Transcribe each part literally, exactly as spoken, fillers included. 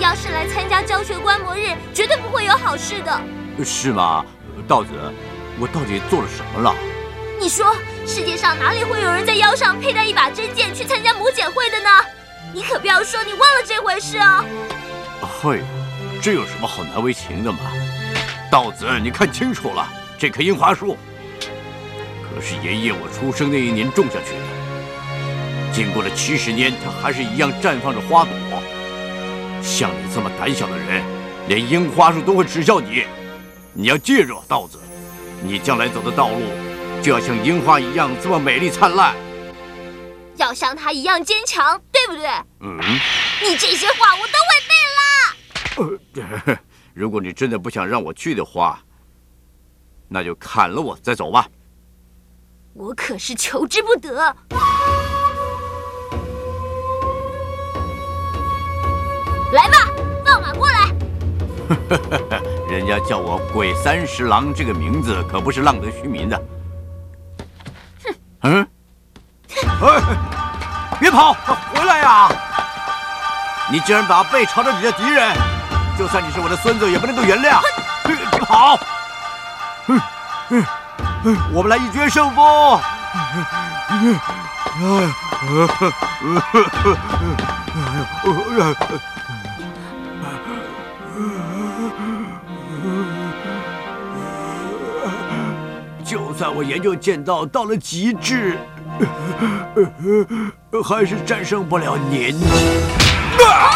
要是来参加教学观摩日，绝对不会有好事的。 是吗？道子，我到底做了什么了？ 你说，世界上哪里会有人在腰上佩戴一把真剑去参加魔检会的呢？你可不要说你忘了这回事哦。 嘿，这有什么好难为情的吗？道子，你看清楚了，这棵樱花树可是爷爷我出生那一年种下去的，经过了七十年，它还是一样绽放着花朵。像你这么胆小的人，连樱花树都会耻笑你。你要记住，道子，你将来走的道路就要像樱花一样这么美丽灿烂， 要像它一样坚强，对不对？ 嗯， 你这些话我都会背啦。 呃，如果你真的不想让我去的话，那就砍了我再走吧。 我可是求之不得。来吧，放马过来！ 人家叫我鬼三十郎这个名字可不是浪得虚名的。 哼， 嗯，哎，别跑，回来呀！你竟然把背朝着你的敌人，就算你是我的孙子，也不能够原谅。别跑！嗯嗯嗯，我们来一决胜负！就算我研究剑道到了极致，还是战胜不了年纪。啊！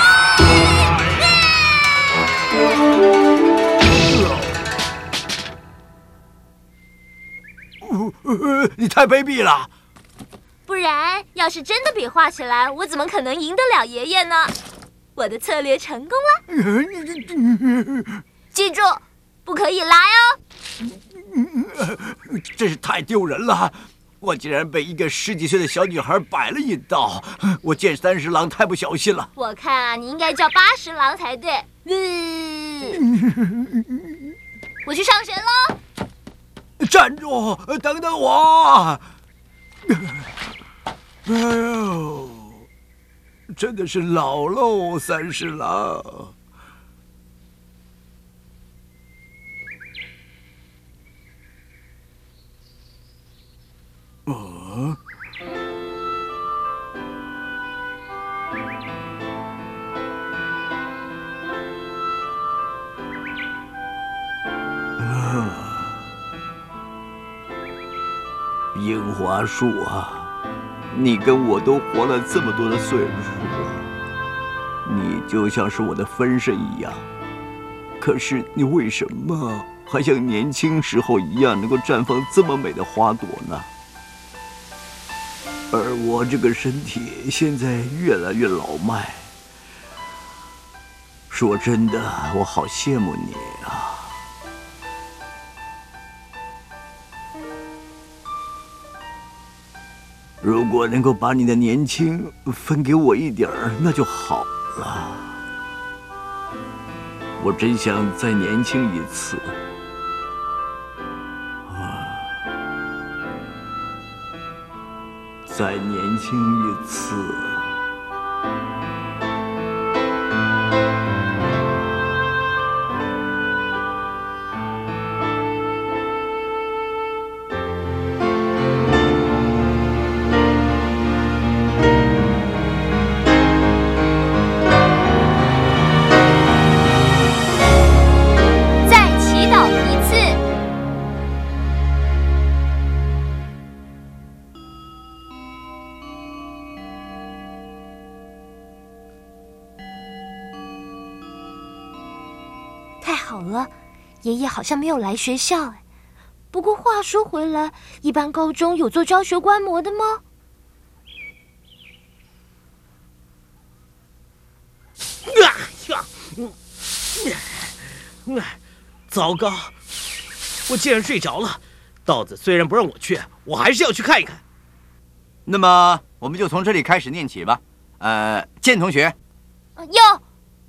你太卑鄙了！ 不然，要是真的比划起来，我怎么可能赢得了爷爷呢？我的策略成功了。记住，不可以来哦！ 真是太丢人了！我竟然被一个十几岁的小女孩摆了一道，我见三十郎太不小心了。 我看啊，你应该叫八十郎才对。嗯，我去上学喽！ 站住！等等我！哎呦，真的是老喽，三十郎。哦。樱花树啊，你跟我都活了这么多的岁数，你就像是我的分身一样。可是你为什么还像年轻时候一样能够绽放这么美的花朵呢？而我这个身体现在越来越老迈。说真的，我好羡慕你啊！如果能够把你的年轻分给我一点儿，那就好了。我真想再年轻一次。啊，再年轻一次。 好了，爷爷好像没有来学校哎。不过话说回来，一般高中有做教学观摩的吗？ 啊呀！嗯，糟糕，我竟然睡着了。道子虽然不让我去，我还是要去看一看。 那么我们就从这里开始念起吧。呃，建同学， 有。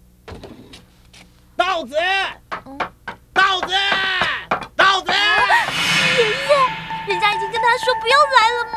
道子，道子，道子！ 爷爷，人家已经跟他说不用来了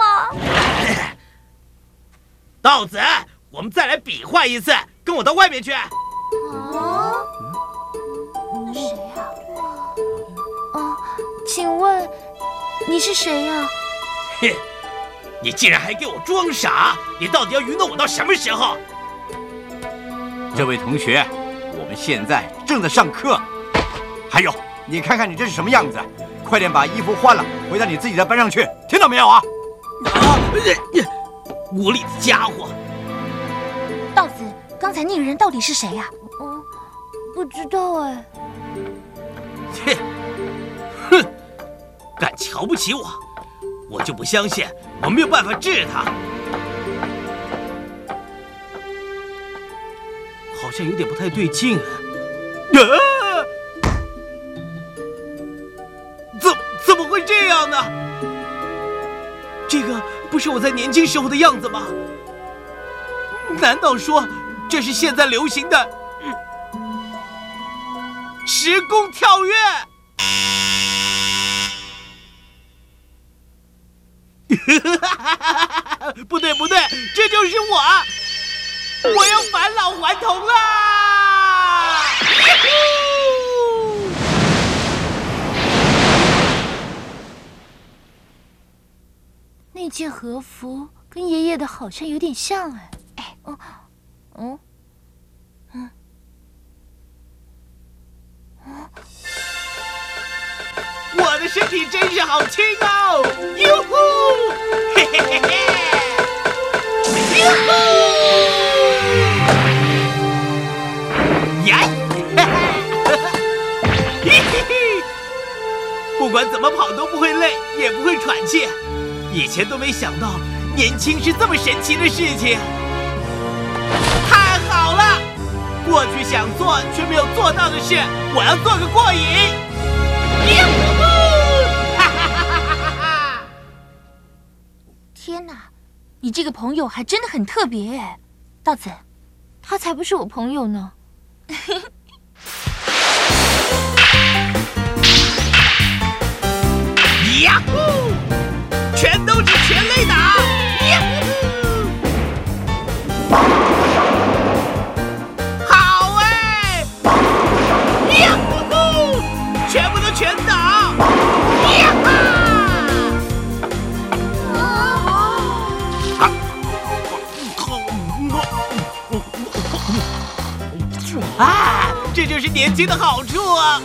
吗？ 道子，我们再来比划一次，跟我到外面去。 啊？那谁呀？哦，请问你是谁呀？ 哼，你竟然还给我装傻！你到底要愚弄我到什么时候？ 这位同学，我们现在正在上课。还有，你看看你这是什么样子？快点把衣服换了，回到你自己的班上去，听到没有啊？ 啊！无礼的家伙！ 道子，刚才那个人到底是谁呀？嗯，不知道哎。 切！哼！敢瞧不起我，我就不相信我没有办法治他。好像有点不太对劲啊！怎怎么会这样呢？这个不是我在年轻时候的样子吗？难道说这是现在流行的时空跳跃？不对不对，这就是我！我要返老还童啦！ 那件和服跟爷爷的好像有点像哎。哎，哦，嗯，嗯，嗯。 我的身体真是好轻哦！哟呼！嘿嘿嘿嘿！哟呼！呀！嘿嘿嘿！不管怎么跑都不会累，也不会喘气。以前都没想到年轻是这么神奇的事情。太好了！过去想做却没有做到的事，我要做个过瘾。 天哪，你这个朋友还真的很特别哎，道子，他才不是我朋友呢。 呀呼！全都是全垒打！呀呼！好哎！呀呼！全部都全打！呀哈！啊，这就是年轻的好处啊！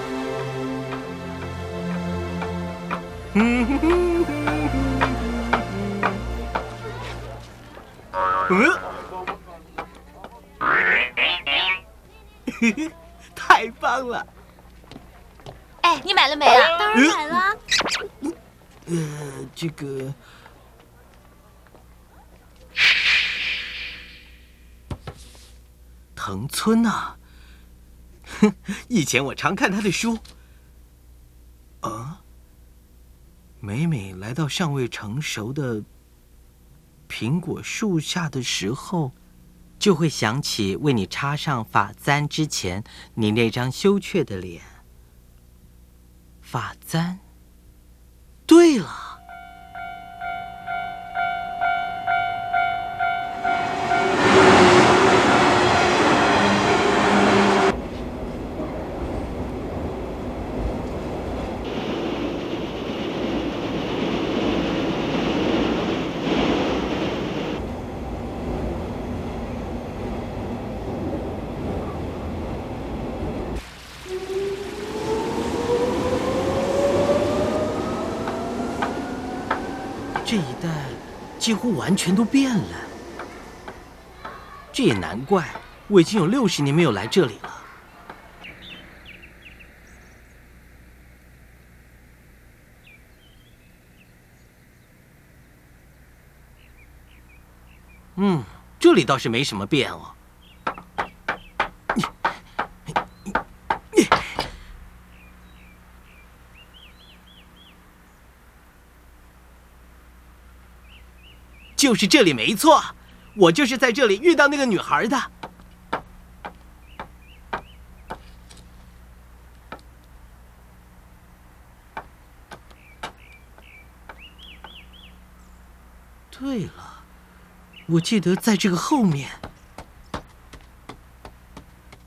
嗯，太棒了！ 哎，你买了没啊？当然买了。 呃，这个。藤村啊，哼，以前我常看他的书。啊，每每来到尚未成熟的苹果树下的时候， 就会想起为你插上发簪之前你那张羞怯的脸。发簪，对了。 这一带几乎完全都变了。这也难怪，我已经有六十年没有来这里了。嗯，这里倒是没什么变哦。就是这里没错，我就是在这里遇到那个女孩的。对了，我记得在这个后面。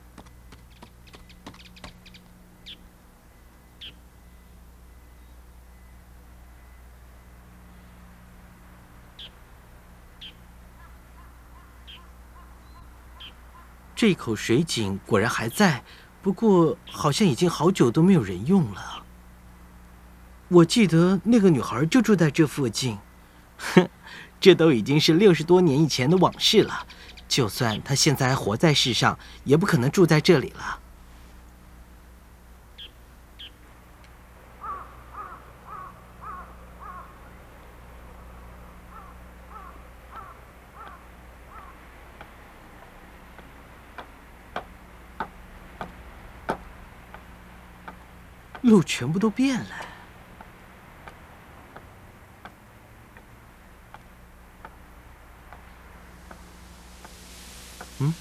这口水井果然还在，不过好像已经好久都没有人用了。我记得那个女孩就住在这附近，哼，这都已经是六十多年以前的往事了。就算她现在还活在世上，也不可能住在这里了。路全部都变了。嗯？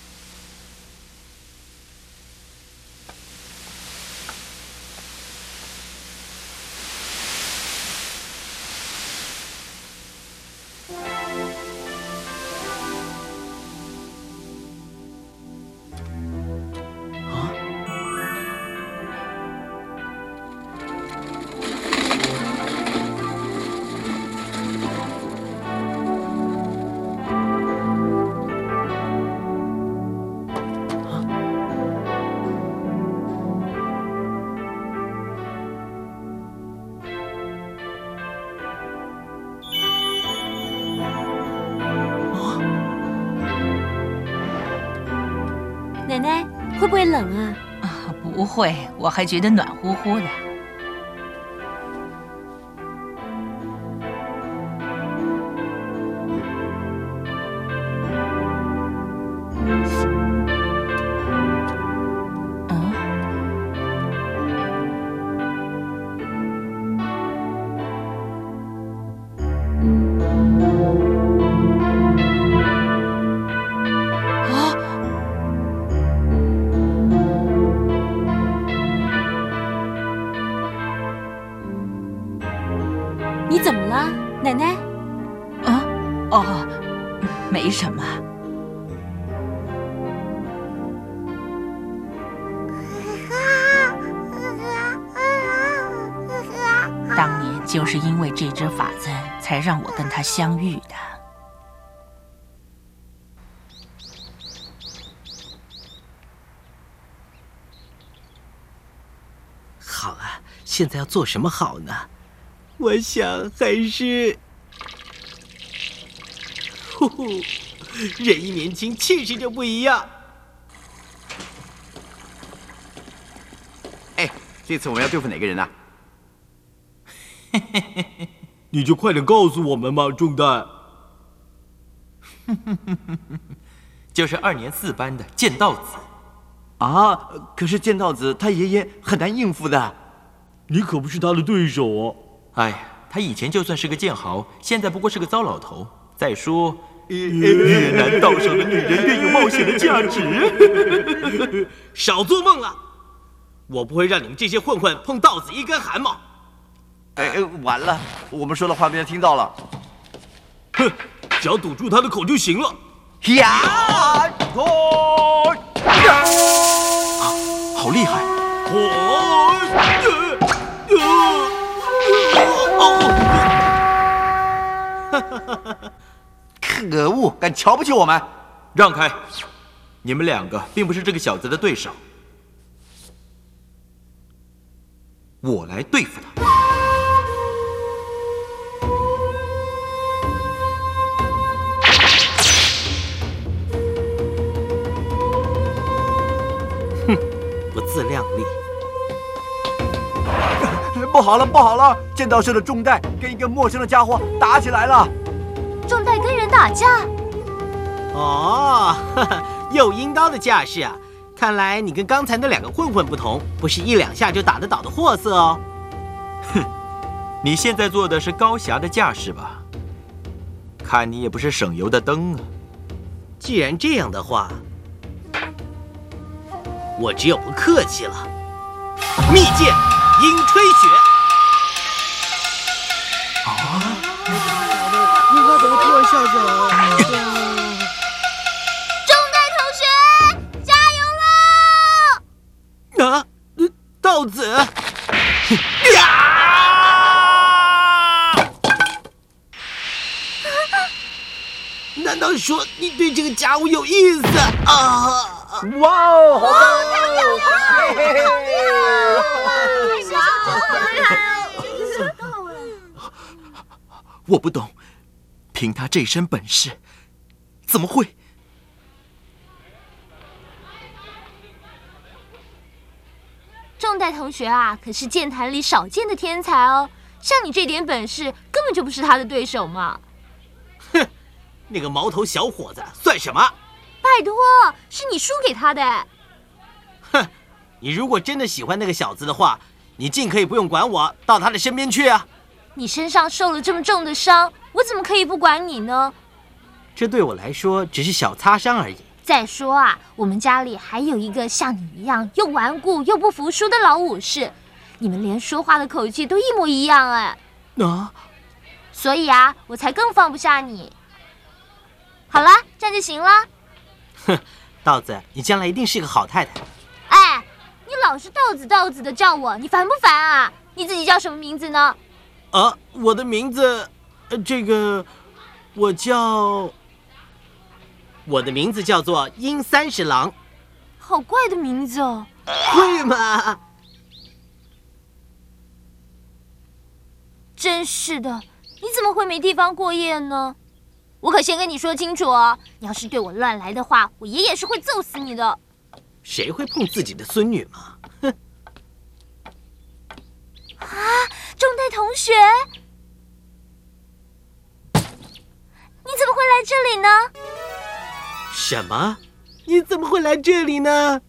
奶奶，会不会冷啊？ 啊，不会，我还觉得暖乎乎的。 你怎么了，奶奶？ 啊，哦，没什么。当年就是因为这只法簪，才让我跟他相遇的。 好啊，现在要做什么好呢？我想还是， 呼呼，人一年轻，气势就不一样。 哎，这次我们要对付哪个人呢？ 你就快点告诉我们嘛，重代。 就是二年四班的剑道子。 啊，可是剑道子他爷爷很难应付的。 你可不是他的对手哦。 哎呀，他以前就算是个剑豪，现在不过是个糟老头。再说， 越南岛上的女人越有冒险的价值。少做梦了！我不会让你们这些混混碰道子一根汗毛。 哎哎，完了，我们说的话被他听到了。 哼，只要堵住他的口就行了。 呀！哦！ 啊，好厉害！ 哦！ 可恶，敢瞧不起我们！ 让开！你们两个并不是这个小子的对手，我来对付他。 哼，不自量力！ 不好了，不好了！剑道社的重代跟一个陌生的家伙打起来了。 重代跟人打架？ 哦，呵呵，右阴刀的架势啊！看来你跟刚才那两个混混不同，不是一两下就打得倒的货色哦。 哼，你现在做的是高侠的架势吧？看你也不是省油的灯啊。 既然这样的话，我只有不客气了。密剑鹰吹雪。 啊！ 樱花怎么突然下下来？ 重代同学，加油啊！道子！呀！难道说你对这个家伙有意思啊？ 哇哦，好棒！ 我不懂，凭他这身本事，怎么会？ 仲代同学啊，可是剑坛里少见的天才哦。像你这点本事，根本就不是他的对手嘛！ 哼，那个毛头小伙子算什么？ 拜托，是你输给他的。 哼，你如果真的喜欢那个小子的话，你尽可以不用管我，到他的身边去啊！ 你身上受了这么重的伤，我怎么可以不管你呢？ 这对我来说只是小擦伤而已。 再说啊，我们家里还有一个像你一样又顽固又不服输的老武士，你们连说话的口气都一模一样哎。 啊！ 所以啊，我才更放不下你。好了，这样就行了。 哼，稻子，你将来一定是个好太太。 哎，你老是稻子稻子的叫我，你烦不烦啊？你自己叫什么名字呢？ 啊，我的名字，呃，这个，我叫，我的名字叫做殷三十郎。 好怪的名字哦。 会吗？ 真是的，你怎么会没地方过夜呢？我可先跟你说清楚哦，你要是对我乱来的话，我爷爷是会揍死你的。 谁会碰自己的孙女嘛？哼！ 啊，仲代同学，你怎么会来这里呢？ 什么？你怎么会来这里呢？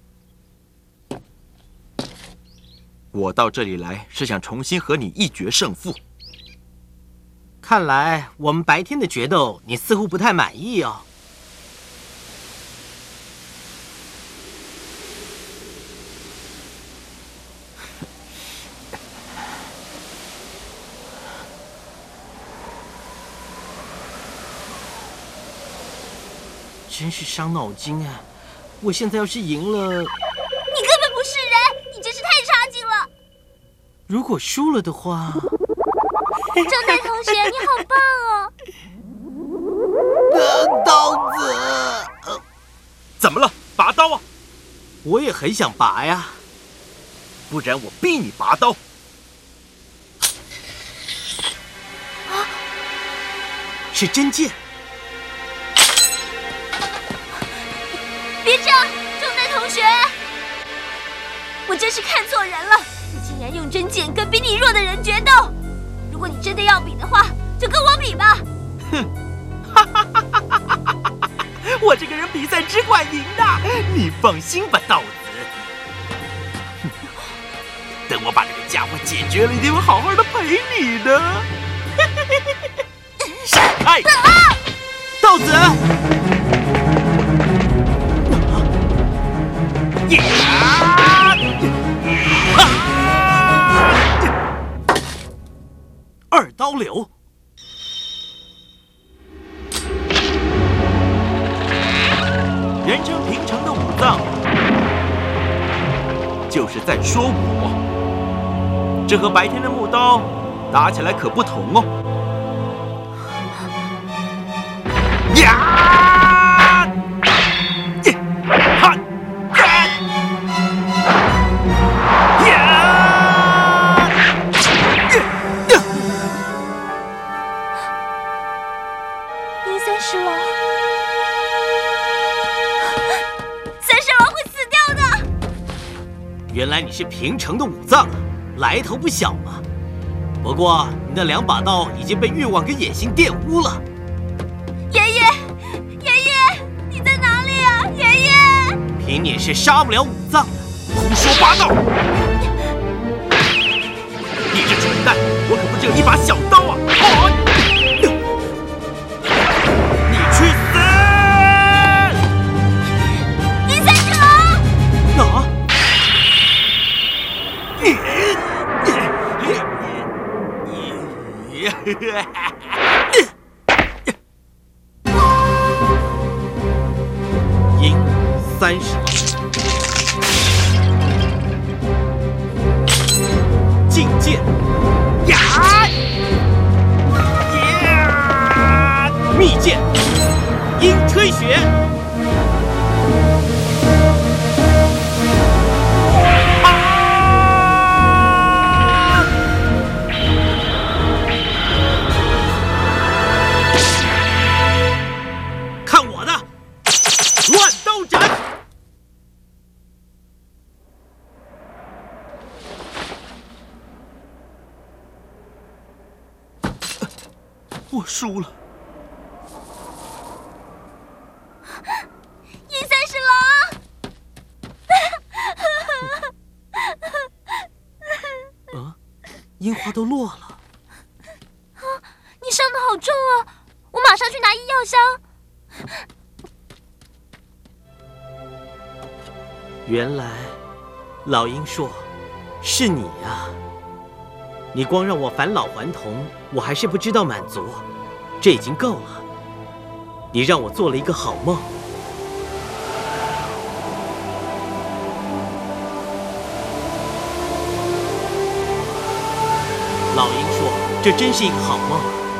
我到这里来是想重新和你一决胜负。 看来我们白天的决斗，你似乎不太满意哦。 真是伤脑筋啊！我现在要是赢了， 你根本不是人，你真是太差劲了。 如果输了的话， 仲代同学，你好棒哦！ 呃，刀子，呃， 怎么了？拔刀啊！ 我也很想拔呀， 不然我逼你拔刀。 啊，是真剑。 别这样，仲代同学，我真是看错人了。你竟然用真剑跟比你弱的人决斗！如果你真的要比的话，就跟我比吧。 哼，哈哈哈哈哈哈！我这个人比赛只管赢的，你放心吧，稻子。等我把这个家伙解决了，一定会好好的陪你的。闪开！ 等啊！ 稻子。呀！二刀流，人称平城的武藏，就是在说我。这和白天的木刀打起来可不同哦。呀！哈！ 殷三十郎，三十郎会死掉的。 原来你是平城的武藏啊，来头不小嘛。不过你那两把刀已经被欲望跟野心玷污了。 爷爷，爷爷，你在哪里啊？爷爷， 凭你是杀不了武藏的，胡说八道！你这蠢蛋，我可不只有一把小刀啊！哦，你去死！ 殷三十郎！ 啊！你你殷三十郎，进剑，呀呀！密剑，鹰吹雪。 我输了。 银三十郎。 啊，樱花都落了。 啊，你伤得好重啊！我马上去拿医药箱。 原来，老鹰说，是你呀！你光让我返老还童，我还是不知道满足，这已经够了。你让我做了一个好梦。老鹰说，这真是一个好梦。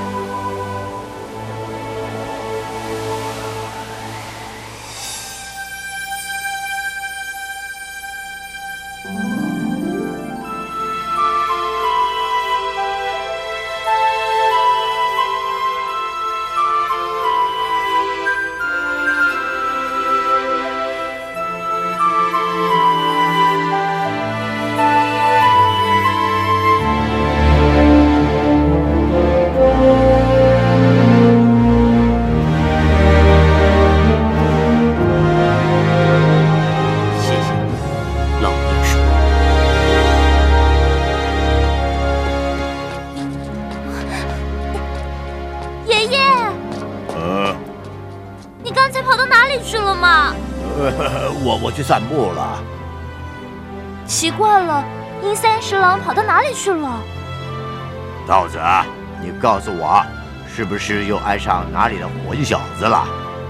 我我去散步了。 奇怪了，樱三十郎跑到哪里去了？ 道子，你告诉我，是不是又爱上哪里的混小子了？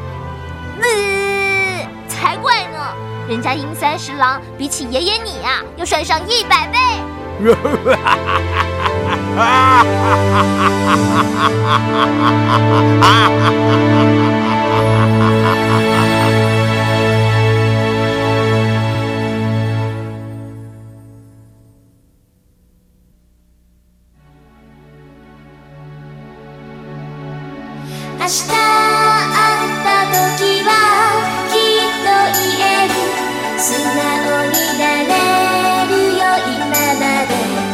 呃，才怪呢！人家樱三十郎比起爷爷你呀、啊，要帅上一百倍。 明日会った時はきっと言える素直になれるよ今まで